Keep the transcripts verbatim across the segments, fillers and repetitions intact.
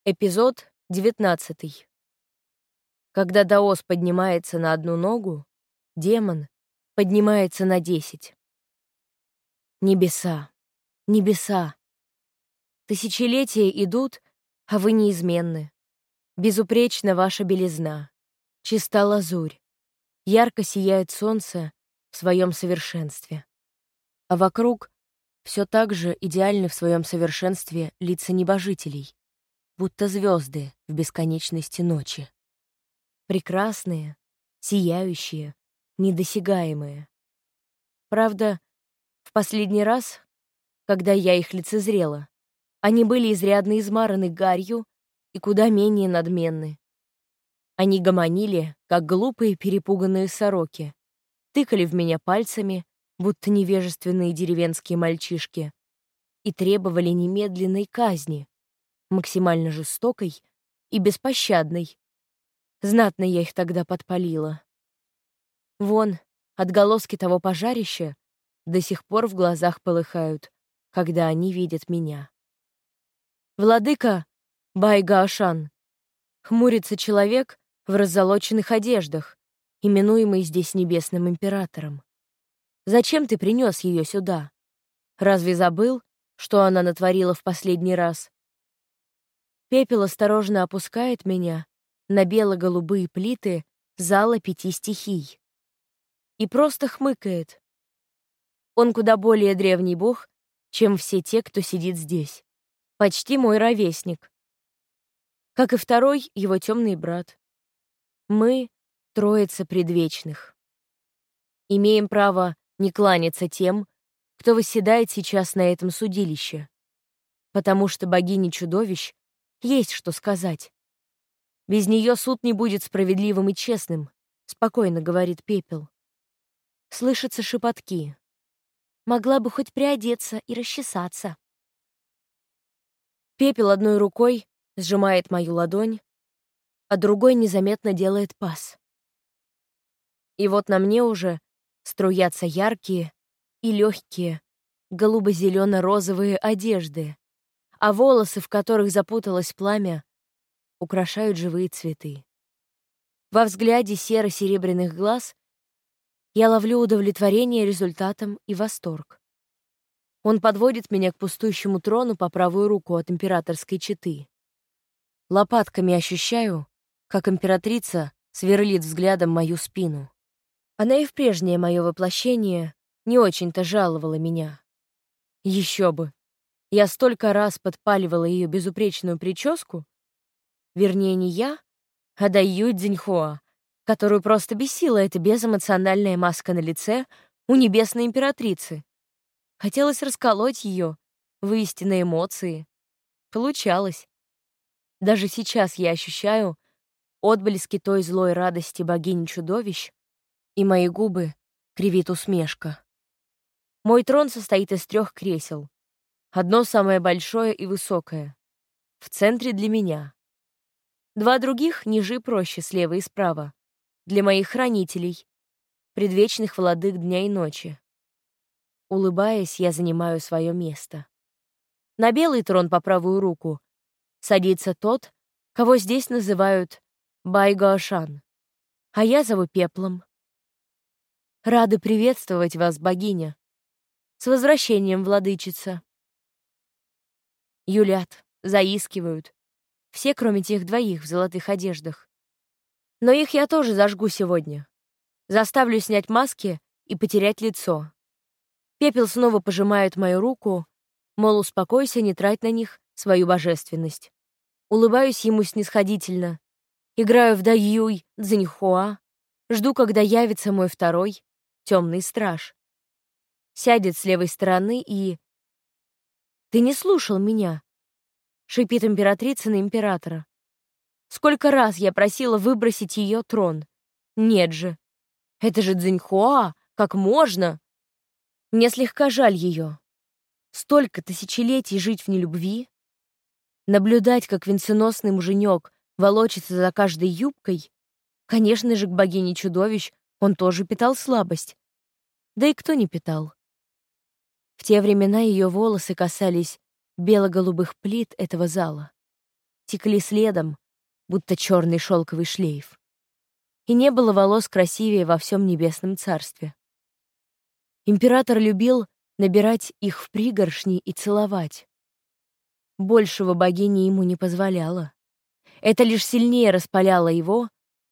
Эпизод девятнадцатый. Когда даос поднимается на одну ногу, демон поднимается на десять. Небеса, небеса. Тысячелетия идут, а вы неизменны. Безупречна ваша белизна, чиста лазурь, ярко сияет солнце в своем совершенстве. А вокруг все так же идеальны в своем совершенстве лица небожителей, будто звезды в бесконечности ночи. Прекрасные, сияющие, недосягаемые. Правда, в последний раз, когда я их лицезрела, они были изрядно измараны гарью и куда менее надменны. Они гомонили, как глупые перепуганные сороки, тыкали в меня пальцами, будто невежественные деревенские мальчишки, и требовали немедленной казни, максимально жестокой и беспощадной. Знатно я их тогда подпалила. Вон, отголоски того пожарища до сих пор в глазах полыхают, когда они видят меня. Владыка Байгаошан, хмурится человек в раззолоченных одеждах, именуемый здесь небесным императором. Зачем ты принес ее сюда? Разве забыл, что она натворила в последний раз? Пепел осторожно опускает меня на бело-голубые плиты зала пяти стихий и просто хмыкает. Он куда более древний бог, чем все те, кто сидит здесь. Почти мой ровесник. Как и второй его темный брат. Мы — троица предвечных. Имеем право не кланяться тем, кто восседает сейчас на этом судилище, потому что богине чудовищ есть что сказать. Без нее суд не будет справедливым и честным, спокойно говорит Пепел. Слышатся шепотки. Могла бы хоть приодеться и расчесаться. Пепел одной рукой сжимает мою ладонь, а другой незаметно делает пас. И вот на мне уже струятся яркие и легкие голубо-зелено-розовые одежды, а волосы, в которых запуталось пламя, украшают живые цветы. Во взгляде серо-серебряных глаз я ловлю удовлетворение результатом и восторг. Он подводит меня к пустующему трону по правую руку от императорской четы. Лопатками ощущаю, как императрица сверлит взглядом мою спину. Она и в прежнее мое воплощение не очень-то жаловала меня. Еще бы! Я столько раз подпаливала ее безупречную прическу, вернее, не я, а Дайю Цзиньхуа, которую просто бесила эта безэмоциональная маска на лице у небесной императрицы. Хотелось расколоть ее в истинные эмоции. Получалось. Даже сейчас я ощущаю отблески той злой радости богини-чудовищ, и мои губы кривит усмешка. Мой трон состоит из трех кресел. Одно самое большое и высокое. В центре для меня. Два других ниже и проще, слева и справа. Для моих хранителей, предвечных владык дня и ночи. Улыбаясь, я занимаю свое место. На белый трон по правую руку садится тот, кого здесь называют Байгаошан, а я зову Пеплом. Рады приветствовать вас, богиня. С возвращением, владычица. Юлят, заискивают. Все, кроме тех двоих в золотых одеждах. Но их я тоже зажгу сегодня. Заставлю снять маски и потерять лицо. Пепел снова пожимает мою руку, мол, успокойся, не трать на них свою божественность. Улыбаюсь ему снисходительно. Играю в Дайюй Цзиньхуа. Жду, когда явится мой второй, темный страж. Сядет с левой стороны и... «Ты не слушал меня», — шипит императрица на императора. «Сколько раз я просила выбросить ее трон? Нет же. Это же Цзиньхуа, как можно?» Мне слегка жаль ее. Столько тысячелетий жить в нелюбви, наблюдать, как венценосный муженек волочится за каждой юбкой. Конечно же, к богине чудовищ он тоже питал слабость. Да и кто не питал? В те времена ее волосы касались бело-голубых плит этого зала. стекли следом, будто черный шелковый шлейф. И не было волос красивее во всем небесном царстве. Император любил набирать их в пригоршни и целовать. Большего богиня ему не позволяла. Это лишь сильнее распаляло его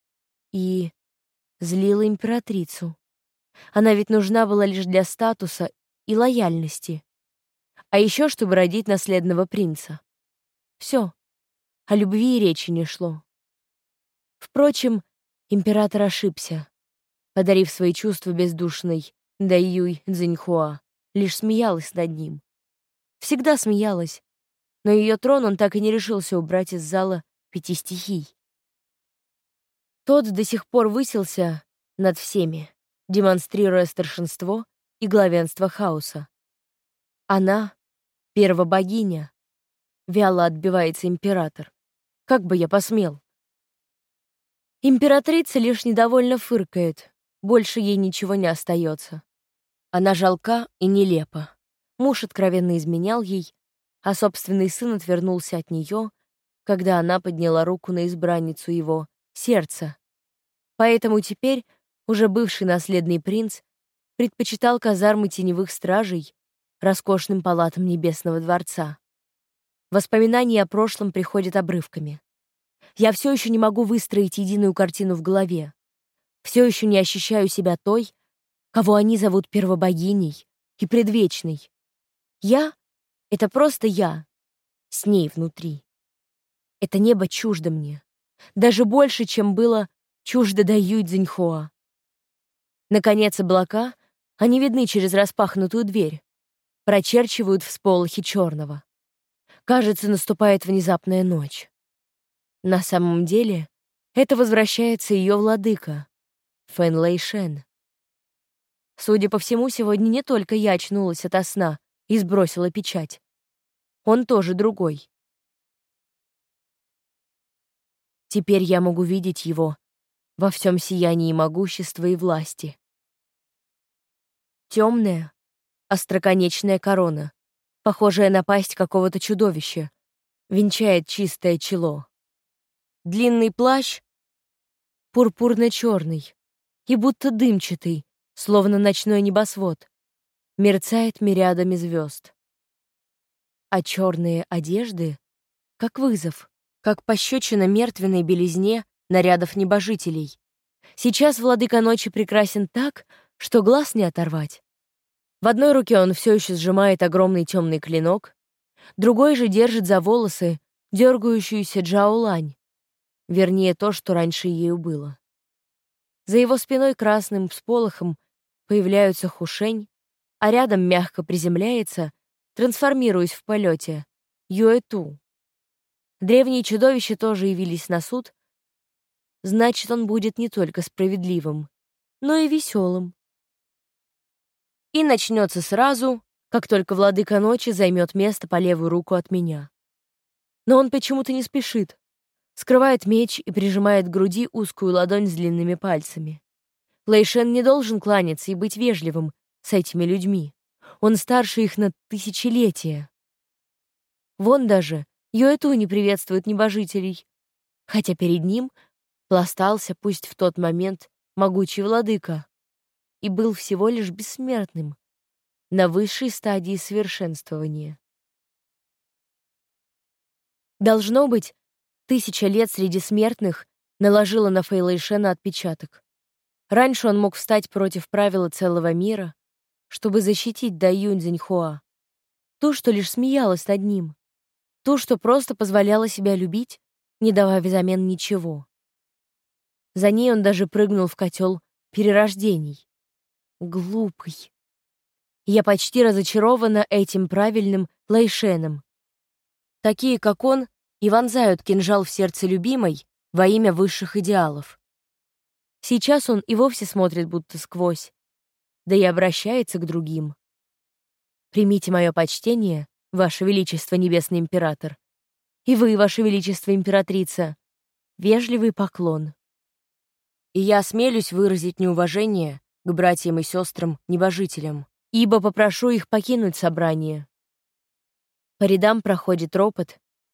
и злило императрицу. Она ведь нужна была лишь для статуса и лояльности, а еще чтобы родить наследного принца. Все, о любви и речи не шло. Впрочем, император ошибся, подарив свои чувства бездушной Даюй Цзиньхуа, лишь смеялась над ним. Всегда смеялась, но ее трон он так и не решился убрать из зала пяти стихий. Тот до сих пор высился над всеми, демонстрируя старшинство и главенство хаоса. Она — первобогиня, вяло отбивается император. Как бы я посмел? Императрица лишь недовольно фыркает, больше ей ничего не остается. Она жалка и нелепа. Муж откровенно изменял ей, а собственный сын отвернулся от нее, когда она подняла руку на избранницу его, сердца. Поэтому теперь уже бывший наследный принц предпочитал казармы теневых стражей роскошным палатам Небесного дворца. Воспоминания о прошлом приходят обрывками. Я все еще не могу выстроить единую картину в голове. Все еще не ощущаю себя той, кого они зовут первобогиней и предвечной. Я — это просто я, с ней внутри. Это небо чуждо мне, даже больше, чем было чуждо Даюй Цзиньхуа. Наконец, облака, они видны через распахнутую дверь, прочерчивают всполохи черного. Кажется, наступает внезапная ночь. На самом деле, это возвращается ее владыка, Фэн Лэйшэн. Судя по всему, сегодня не только я очнулась ото сна и сбросила печать. Он тоже другой. Теперь я могу видеть его во всем сиянии могущества и власти. Темная, остроконечная корона, похожая на пасть какого-то чудовища, венчает чистое чело. Длинный плащ пурпурно-черный и будто дымчатый, словно ночной небосвод, мерцает мириадами звезд. А черные одежды — как вызов, как пощечина мертвенной белизне нарядов небожителей. Сейчас владыка ночи прекрасен так, что глаз не оторвать. В одной руке он все еще сжимает огромный темный клинок, другой же держит за волосы дергающуюся Джаолань, вернее, то, что раньше ею было. За его спиной красным всполохом появляются Хушень, а рядом мягко приземляется, трансформируясь в полете, Юэту. Древние чудовища тоже явились на суд, значит, он будет не только справедливым, но и веселым. И начнется сразу, как только владыка ночи займет место по левую руку от меня. Но он почему-то не спешит, скрывает меч и прижимает к груди узкую ладонь с длинными пальцами. Лэйшэн не должен кланяться и быть вежливым с этими людьми. Он старше их на тысячелетия. Вон даже Юэту не приветствует небожителей, хотя перед ним пластался, пусть в тот момент, могучий владыка и был всего лишь бессмертным на высшей стадии совершенствования. Должно быть, тысяча лет среди смертных наложила на Фэй Лэйшэна отпечаток. Раньше он мог встать против правила целого мира, чтобы защитить Даюй Цзиньхуа, ту, что лишь смеялась над ним, ту, что просто позволяла себя любить, не давая взамен ничего. За ней он даже прыгнул в котел перерождений. Глупый. Я почти разочарована этим правильным Лэйшэном. Такие, как он, и вонзают кинжал в сердце любимой во имя высших идеалов. Сейчас он и вовсе смотрит будто сквозь, да и обращается к другим. Примите мое почтение, Ваше Величество, Небесный Император, и вы, Ваше Величество, Императрица, вежливый поклон. И я осмелюсь выразить неуважение к братьям и сестрам-небожителям, ибо попрошу их покинуть собрание. По рядам проходит ропот,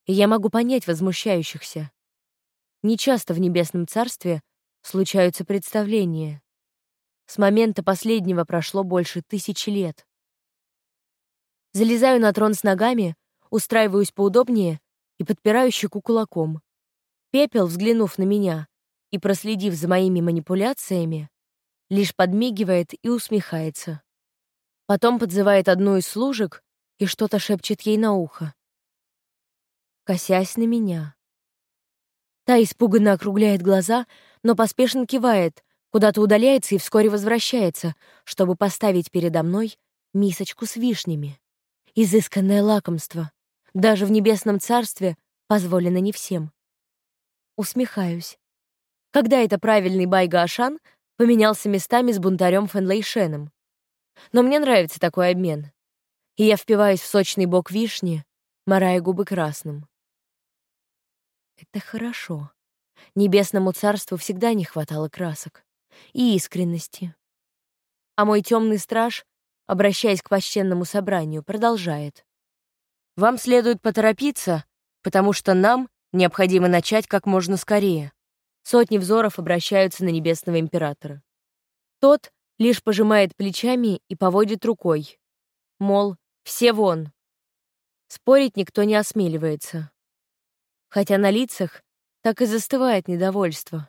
и я могу понять возмущающихся. Нечасто в Небесном Царстве случаются представления. С момента последнего прошло больше тысячи лет. Залезаю на трон с ногами, устраиваюсь поудобнее и подпираю щеку кулаком. Пепел, взглянув на меня и проследив за моими манипуляциями, лишь подмигивает и усмехается. Потом подзывает одну из служек и что-то шепчет ей на ухо, косясь на меня. Та испуганно округляет глаза, но поспешно кивает, куда-то удаляется и вскоре возвращается, чтобы поставить передо мной мисочку с вишнями. Изысканное лакомство. Даже в Небесном Царстве позволено не всем. Усмехаюсь. Когда это правильный Байга-Ашан поменялся местами с бунтарем Фэнлэйшеном? Но мне нравится такой обмен. И я впиваюсь в сочный бок вишни, морая губы красным. Это хорошо. Небесному Царству всегда не хватало красок и искренности. А мой темный страж, обращаясь к почтенному собранию, продолжает. Вам следует поторопиться, потому что нам необходимо начать как можно скорее. Сотни взоров обращаются на Небесного Императора. Тот лишь пожимает плечами и поводит рукой. Мол, все вон. Спорить никто не осмеливается. Хотя на лицах так и застывает недовольство.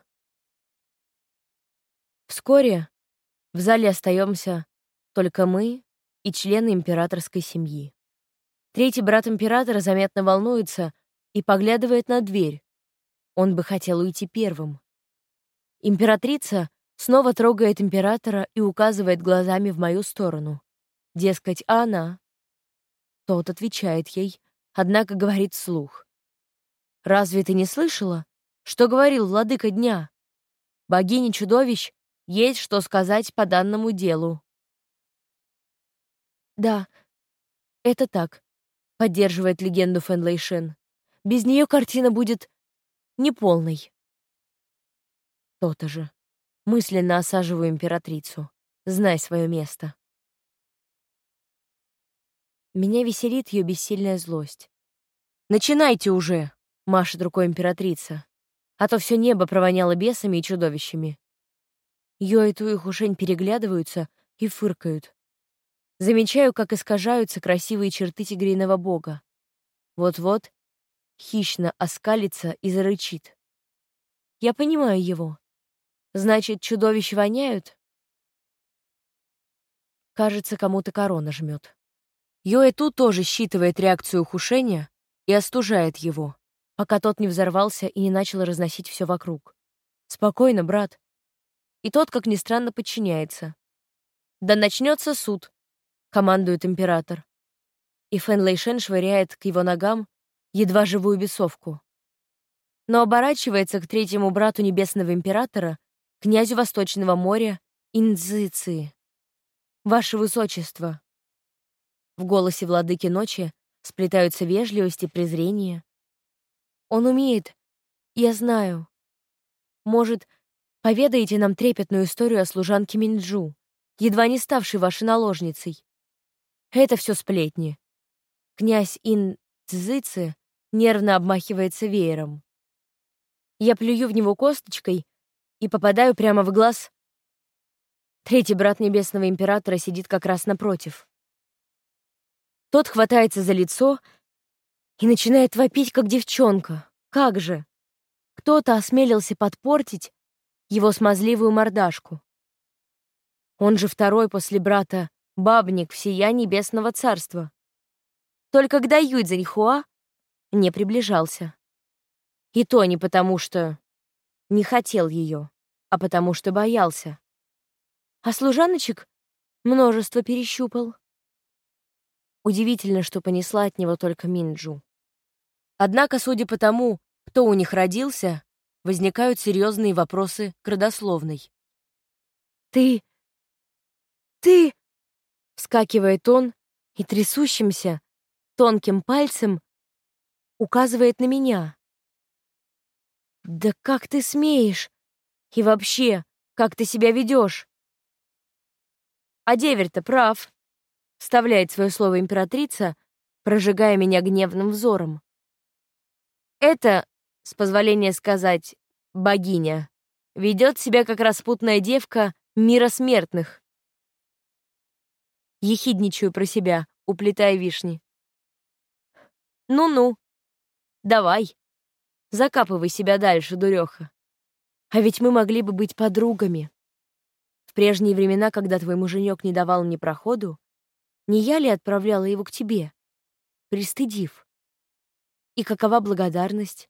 Вскоре в зале остаемся только мы и члены императорской семьи. Третий брат императора заметно волнуется и поглядывает на дверь. Он бы хотел уйти первым. Императрица снова трогает императора и указывает глазами в мою сторону. Дескать, а она? Тот отвечает ей, однако говорит вслух. «Разве ты не слышала, что говорил владыка дня? Богине чудовищ есть что сказать по данному делу». «Да, это так», — поддерживает легенду Фэнлэйшен. «Без нее картина будет неполной». То-то же. Мысленно осаживаю императрицу. Знай свое место. Меня веселит ее бессильная злость. «Начинайте уже!» — машет рукой императрица. А то все небо провоняло бесами и чудовищами. Йоэту и Хушень переглядываются и фыркают. Замечаю, как искажаются красивые черты тигриного бога. Вот-вот хищно оскалится и зарычит. Я понимаю его. Значит, чудовища воняют? Кажется, кому-то корона жмет. Йоэту тоже считывает реакцию Хушеня и остужает его, пока тот не взорвался и не начал разносить все вокруг. «Спокойно, брат». И тот, как ни странно, подчиняется. «Да начнется суд», — командует император. И Фэнлэйшен швыряет к его ногам едва живую бесовку. Но оборачивается к третьему брату Небесного Императора, князю Восточного моря Инцзыци. «Ваше Высочество». В голосе владыки ночи сплетаются вежливость и презрение. Он умеет, я знаю. Может, поведаете нам трепетную историю о служанке Минджу, едва не ставшей вашей наложницей? Это все сплетни. Князь Ин Цзыци нервно обмахивается веером. Я плюю в него косточкой и попадаю прямо в глаз. Третий брат Небесного Императора сидит как раз напротив. Тот хватается за лицо и начинает вопить, как девчонка. Как же? Кто-то осмелился подпортить его смазливую мордашку. Он же второй после брата бабник всея Небесного Царства. Только к Даю Цзиньхуа не приближался. И то не потому, что не хотел ее, а потому что боялся. А служаночек множество перещупал. Удивительно, что понесла от него только Минджу. Однако, судя по тому, кто у них родился, возникают серьезные вопросы к родословной. «Ты... ты...» — вскакивает он и трясущимся, тонким пальцем указывает на меня. «Да как ты смеешь? И вообще, как ты себя ведешь?» «А деверь-то прав», — вставляет свое слово императрица, прожигая меня гневным взором. Это, с позволения сказать, богиня, ведет себя как распутная девка мира смертных. Ехидничаю про себя, уплетая вишни. Ну-ну, давай, закапывай себя дальше, дуреха. А ведь мы могли бы быть подругами. В прежние времена, когда твой муженек не давал мне проходу, не я ли отправляла его к тебе, пристыдив? И какова благодарность?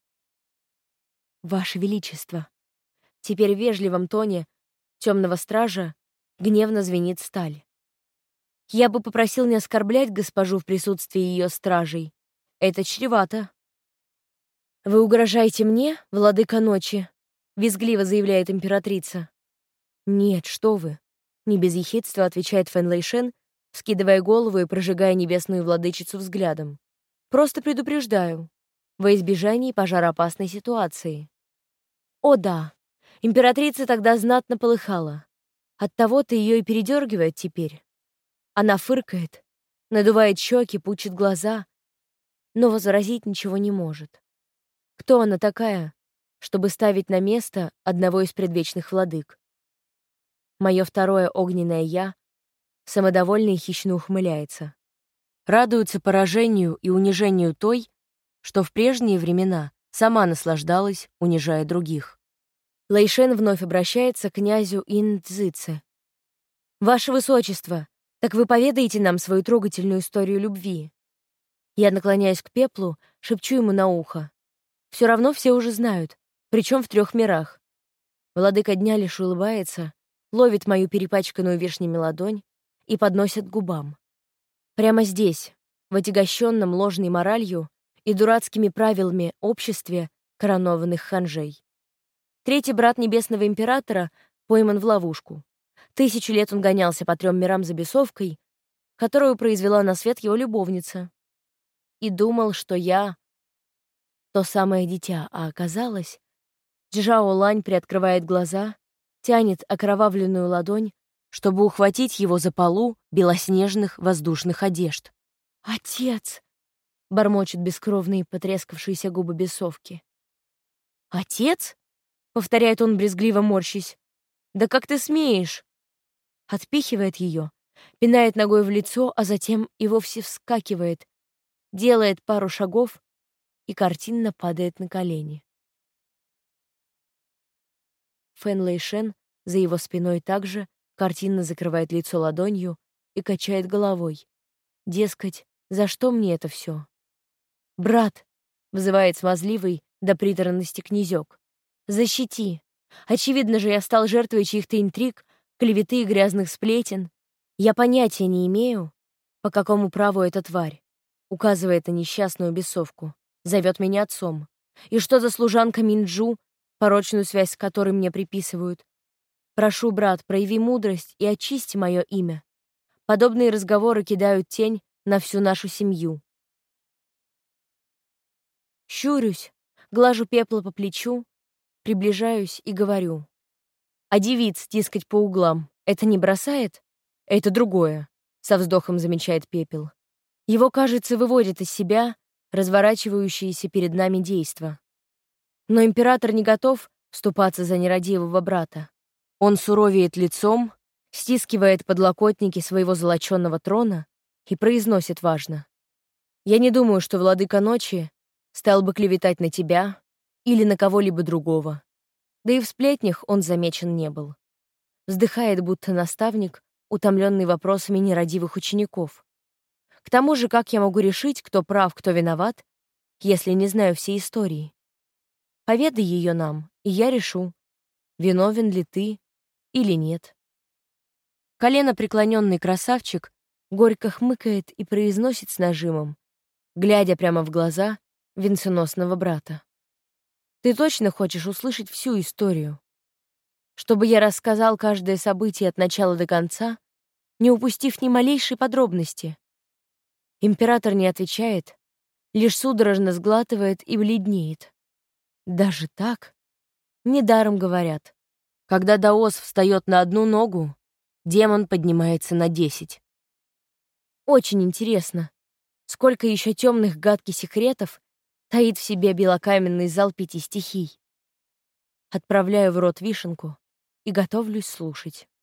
Ваше Величество. Теперь в вежливом тоне темного стража гневно звенит сталь. Я бы попросил не оскорблять госпожу в присутствии ее стражей. Это чревато. Вы угрожаете мне, владыка ночи? Визгливо заявляет императрица. Нет, что вы. Не без ехидства отвечает Фэн Лэйшэн, вскидывая голову и прожигая небесную владычицу взглядом. Просто предупреждаю. Во избежание пожароопасной ситуации. О да, императрица тогда знатно полыхала. Оттого-то ее и передергивает теперь. Она фыркает, надувает щеки, пучит глаза, но возразить ничего не может. Кто она такая, чтобы ставить на место одного из предвечных владык? Мое второе огненное «я» самодовольно и хищно ухмыляется. Радуется поражению и унижению той, что в прежние времена сама наслаждалась, унижая других. Лэйшэн вновь обращается к князю Ин-Цзыце. «Ваше Высочество, так вы поведаете нам свою трогательную историю любви?» Я наклоняюсь к пеплу, шепчу ему на ухо. Все равно все уже знают, причем в трех мирах. Владыка дня лишь улыбается, ловит мою перепачканную вишнями ладонь и подносит к губам. Прямо здесь, в отягощенном ложной моралью и дурацкими правилами обществе коронованных ханжей. Третий брат небесного императора пойман в ловушку. Тысячу лет он гонялся по трем мирам за бесовкой, которую произвела на свет его любовница. И думал, что я — то самое дитя, а оказалось... Джао Лань приоткрывает глаза, тянет окровавленную ладонь, чтобы ухватить его за полу белоснежных воздушных одежд. «Отец!» — бормочет бескровные потрескавшиеся губы бесовки. «Отец?» — повторяет он, брезгливо морщись. «Да как ты смеешь?» Отпихивает ее, пинает ногой в лицо, а затем и вовсе вскакивает, делает пару шагов и картинно падает на колени. Фэн Лэйшэн за его спиной также картинно закрывает лицо ладонью и качает головой. Дескать, за что мне это все? «Брат!» — вызывает смазливый до приторности князек. «Защити! Очевидно же, я стал жертвой чьих-то интриг, клеветы и грязных сплетен. Я понятия не имею, по какому праву эта тварь, указывает на несчастную бесовку, зовет меня отцом. И что за служанка Минджу, порочную связь с которой мне приписывают? Прошу, брат, прояви мудрость и очисти мое имя. Подобные разговоры кидают тень на всю нашу семью». Щурюсь, глажу пепла по плечу, приближаюсь и говорю. «А девиц тискать по углам — это не бросает?» «Это другое», — со вздохом замечает пепел. Его, кажется, выводит из себя разворачивающиеся перед нами действа. Но император не готов вступаться за нерадивого брата. Он суровеет лицом, стискивает подлокотники своего золоченного трона и произносит важно. «Я не думаю, что владыка ночи стал бы клеветать на тебя или на кого-либо другого. Да и в сплетнях он замечен не был». Вздыхает, будто наставник, утомленный вопросами нерадивых учеников. К тому же, как я могу решить, кто прав, кто виноват, если не знаю всей истории? Поведай ее нам, и я решу, виновен ли ты или нет. Колено преклоненный красавчик горько хмыкает и произносит с нажимом, глядя прямо в глаза венценосного брата. «Ты точно хочешь услышать всю историю? Чтобы я рассказал каждое событие от начала до конца, не упустив ни малейшей подробности?» Император не отвечает, лишь судорожно сглатывает и бледнеет. Даже так? Недаром говорят. Когда даос встает на одну ногу, демон поднимается на десять. Очень интересно, сколько еще темных гадких секретов таит в себе белокаменный зал пяти стихий. Отправляю в рот вишенку и готовлюсь слушать.